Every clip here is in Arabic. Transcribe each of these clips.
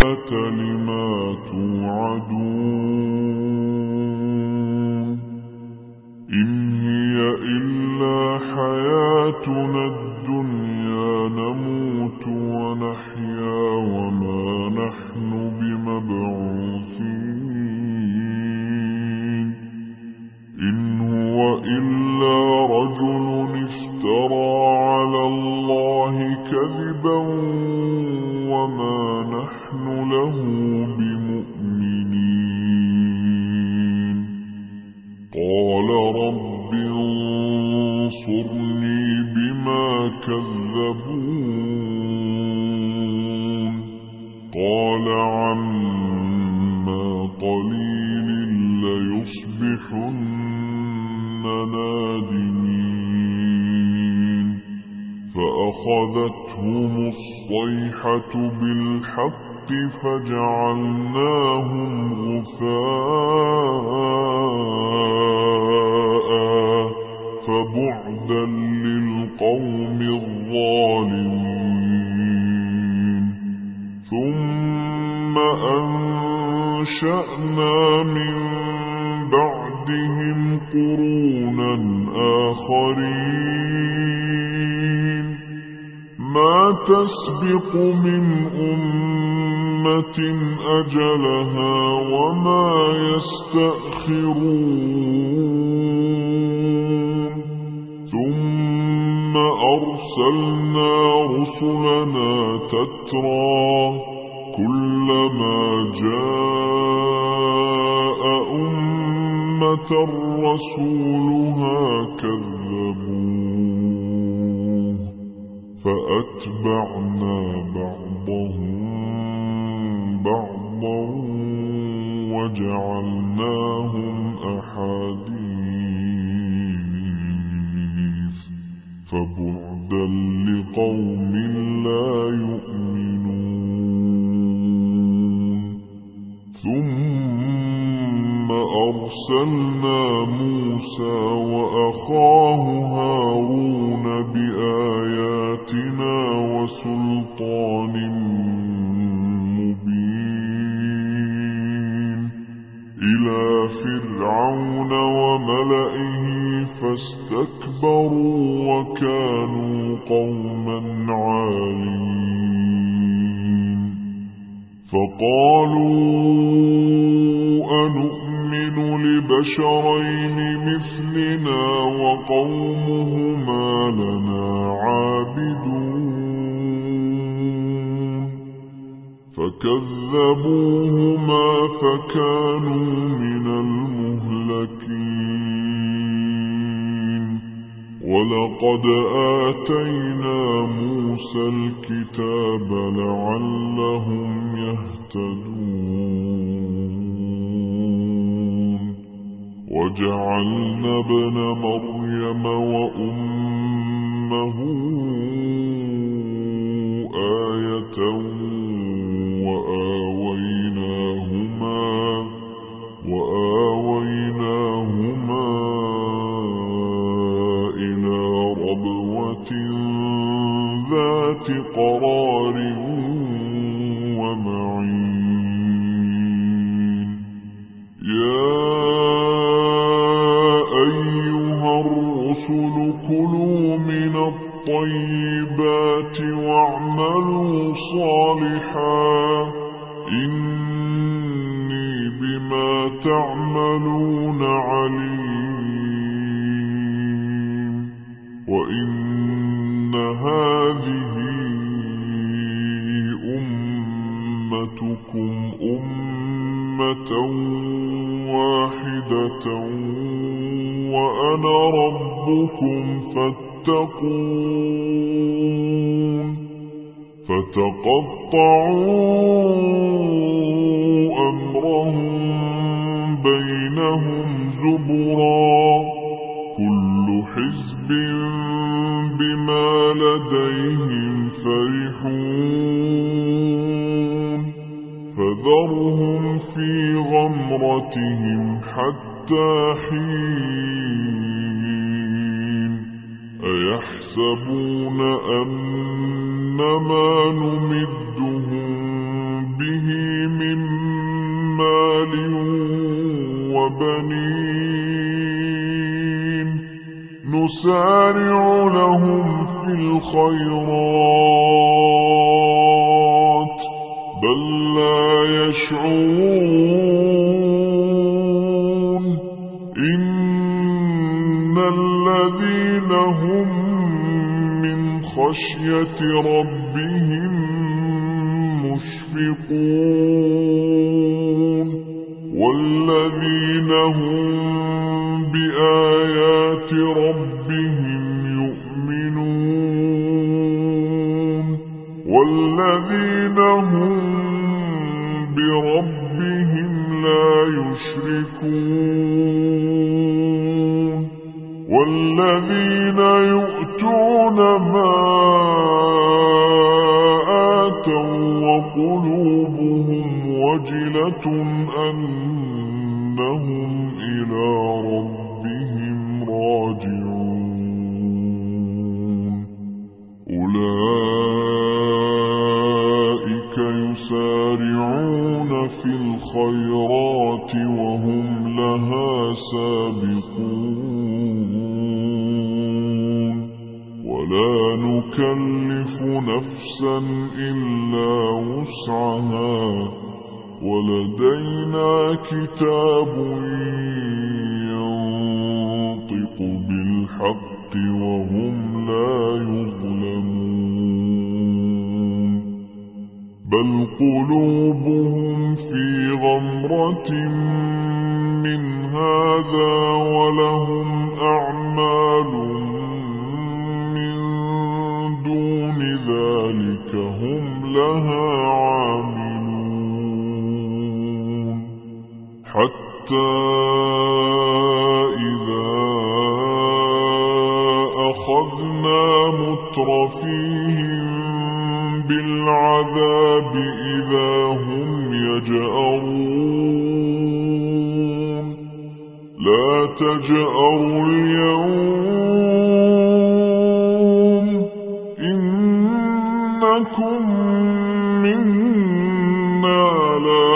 لما توعدون إن هي إلا حياتنا الدنيا نموت ونحيا وما نحن بمبعوثين إن هو إلا رجل افترى على الله كذبا وما نحن له بمؤمنين قال رب انصرني بما كذبون قال عما قليل ليصبحن نادمين فأخذتهم الصيحة بالحق فجعلناهم غثاء فبعدا للقوم الظالمين ثم أنشأنا من بعدهم قرونا آخرين ما تسبق من أمة أجلها وما يستأخرون ثم أرسلنا رسلنا تترى كلما جاء أمة رسولها كذبوه فأتبعنا بعضهم بعضا وجعلناهم أحاديث فبعدا لقوم لا يؤمنون ثم أرسلنا موسى وأخاه هارون بآياتنا وسلطان مبين إلى فرعون وملئه فاستكبروا وكانوا قوما عالين فقالوا أنؤمن لبشرين مثلنا وقومهما لنا عابدون فكذبوهما فكانوا من المهلكين ولقد آتينا موسى الكتاب لعلهم يهتدون وجعلنا ابن مريم وأمه آية وآويناهما إلى ربوة ذات قرار ومعين يا أيها الرسل كلوا من الطيبات واعملوا صالحا إني بما تعملون عليم وإن هذه أمتكم أمة واحدة وأنا ربكم فاتقون فتقطعوا أمرهم بينهم زبرا كل حزب بما لديهم فرحون فذرهم في غمرتهم حتى حين أيحسبون أن ما نمدهم به والبنين نسارع لهم في الخيرات بل لا يشعرون إن الذين هم من خشية ربهم مشفقون والذين هم بآيات ربهم يؤمنون والذين هم بربهم لا يشركون والذين يؤتون ما آتوا وقلوبهم وجلة أنهم إلى ربهم راجعون أولئك يسارعون في الخيرات وهم لها سابقون ولا نكلف نفسا إلا وسعها ولدينا كتاب ينطق بالحق وهم لا يظلمون بل قلوبهم في غمرة من هذا ولهم أعمال من دون ذلك هم لها عاملون حتى إذا أخذنا مترفيهم بالعذاب إذا هم يجأرون لا تجأروا اليوم إنكم منا لا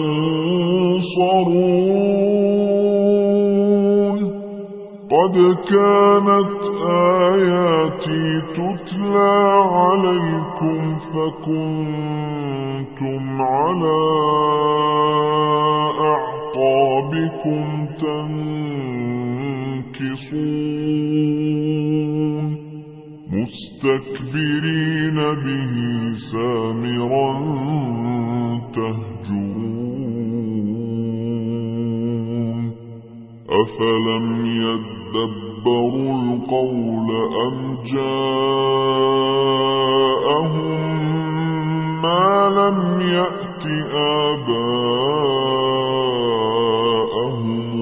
تنصرون قد كانت آياتي تتلى عليكم فكنتم على أعقابكم تنكصون مستكبرين به سامرا تهجرون أفلم يدبروا القول أم جاءهم ما لم يأت آباءهم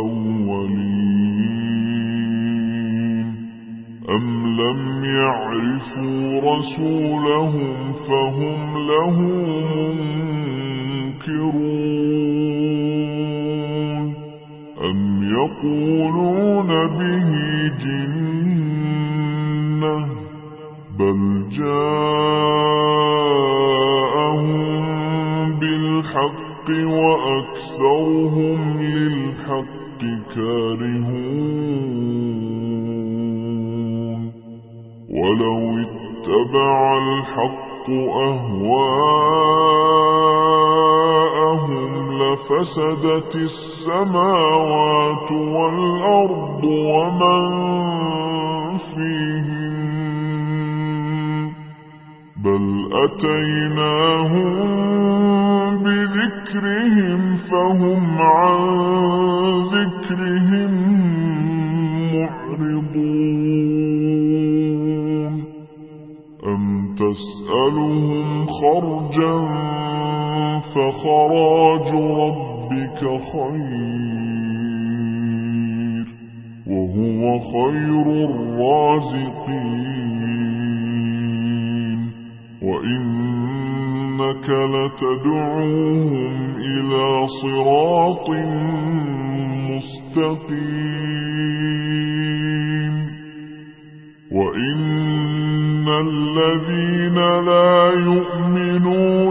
الأولين أم لم يعرفوا رسولهم فهم له منكرون أم يقولون به جنة بل جاءهم بالحق وأكثرهم للحق كارهون ولو اتبع الحق أهواءهم لفسدت السماوات والأرض ومن فيهن بل أتيناهم بذكرهم فهم عن ذكرهم معرضون أم تسألهم خرجا فخراج ربك خير وهو خير الرازقين وإنك لتدعوهم إلى صراط مستقيم وإن الذين لا يؤمنون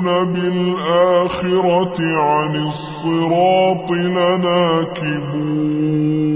بالآخرة عن الصراط لناكبون